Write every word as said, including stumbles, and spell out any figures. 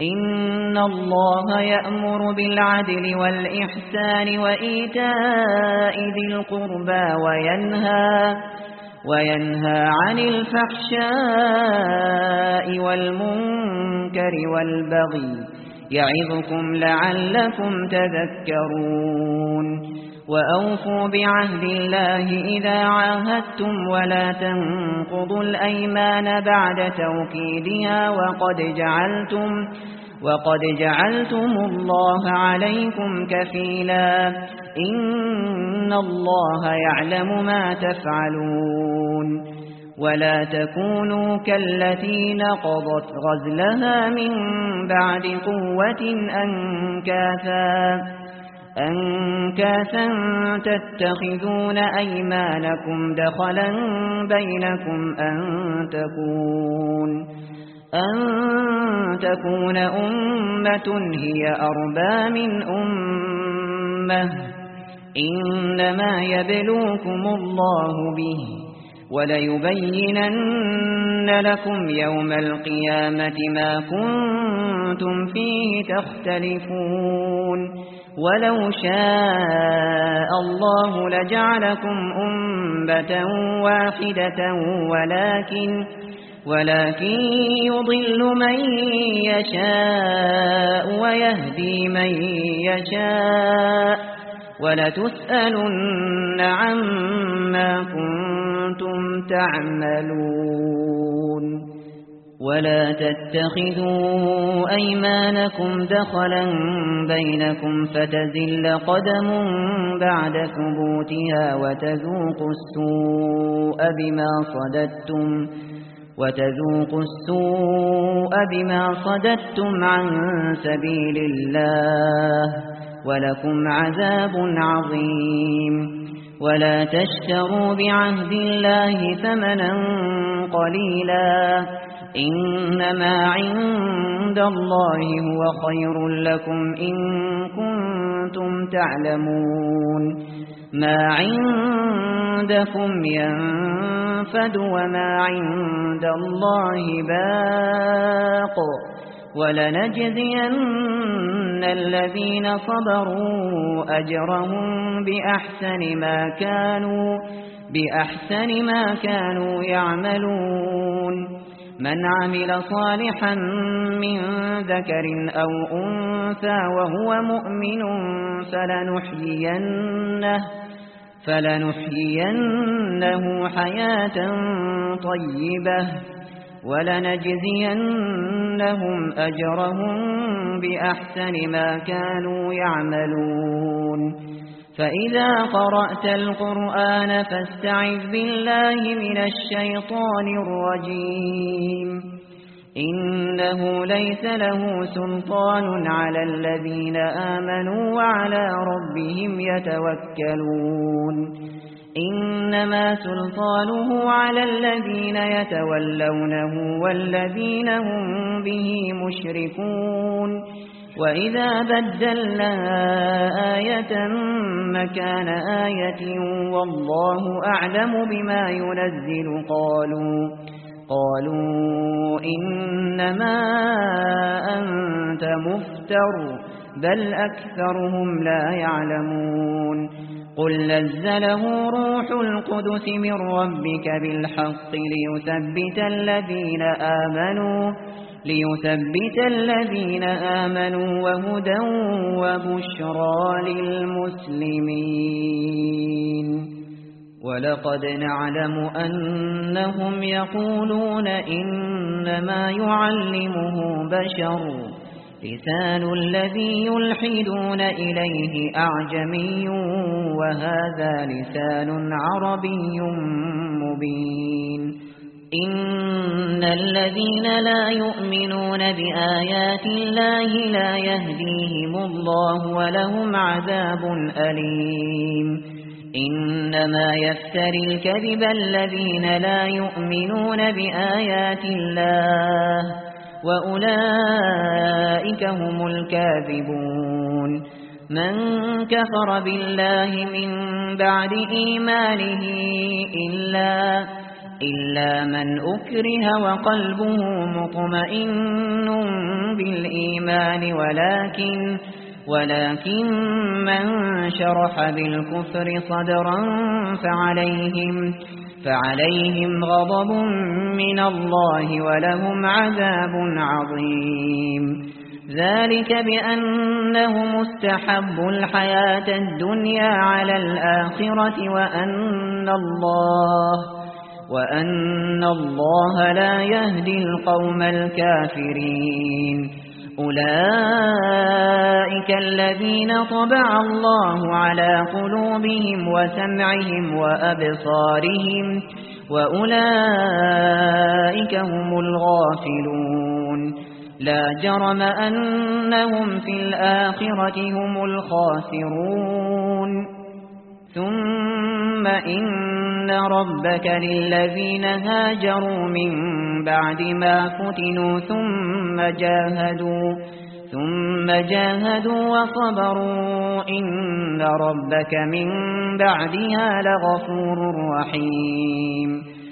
إن الله يأمر بالعدل والإحسان وإيتاء ذي القربى وينهى وينهى عن الفحشاء والمنكر والبغي يعظكم لعلكم تذكرون وأوفوا بعهد الله إذا عاهدتم ولا تنقضوا الأيمان بعد توكيدها وقد جعلتم وقد جعلتم الله عليكم كفيلا إن الله يعلم ما تفعلون ولا تكونوا كالتي نقضت غزلها من بعد قوة أنكاثا أنكاثا تتخذون أيمانكم دخلا بينكم أن تكون أن تكون أمة هي أربى من أمة إنما يبلوكم الله به وليبينن لكم يوم القيامة ما كنتم فيه تختلفون ولو شاء الله لجعلكم أمة واحدة ولكن ولكن يضل من يشاء ويهدي من يشاء ولتسألن عما كنتم تعملون ولا تتخذوا أيمانكم دخلا بينكم فتزل قدم بعد ثبوتها وتذوقوا السوء بما صددتم وتذوقوا السوء بما صددتم عن سبيل الله ولكم عذاب عظيم ولا تشتروا بعهد الله ثمنا قليلا إنما عند الله هو خير لكم إن كنتم تعلمون ما عندكم ينفد وما عند الله باق ولنجزين الذين صبروا أجرهم بأحسن ما كانوا بأحسن ما كانوا يعملون من عمل صالحا من ذكر أو أنثى وهو مؤمن فلنحيينه فلنحيينه حياة طيبة ولنجزينهم أجرهم بأحسن ما كانوا يعملون فإذا قرأت القرآن فاستعذ بالله من الشيطان الرجيم إنه ليس له سلطان على الذين آمنوا وعلى ربهم يتوكلون إنما سلطانه على الذين يتولونه والذين هم به مشركون وإذا بدلنا آية مكان آية والله أعلم بما ينزل قالوا قالوا إنما أنت مفتر بل أكثرهم لا يعلمون قل نزله روح القدس من ربك بالحق ليثبت الذين آمنوا ليثبت الذين آمنوا وهدى وبشرى للمسلمين ولقد نعلم أنهم يقولون إنما يعلمه بشر لسان الذي يلحدون إليه أعجمي وهذا لسان عربي مبين إن الذين لا يؤمنون بآيات الله لا يهديهم الله ولهم عذاب أليم إنما يفتري الكذب الذين لا يؤمنون بآيات الله وأولئك هم الكاذبون من كفر بالله من بعد إيمانه إلا إلا من أكره وقلبه مطمئن بالإيمان الإيمان ولكن ولكن من شرح بالكفر صدرا فعليهم فعليهم غضب من الله ولهم عذاب عظيم ذلك بأنهم استحبوا الحياة الدنيا على الآخرة وأن الله وأن الله لا يهدي القوم الكافرين أولئك الذين طبع الله على قلوبهم وسمعهم وأبصارهم وأولئك هم الغافلون لا جرم أنهم في الآخرة هم الخاسرون ثم إن ربك للذين هاجروا من بعد ما فتنوا ثم جاهدوا ثم جاهدوا وصبروا إن ربك من بعدها لغفور رحيم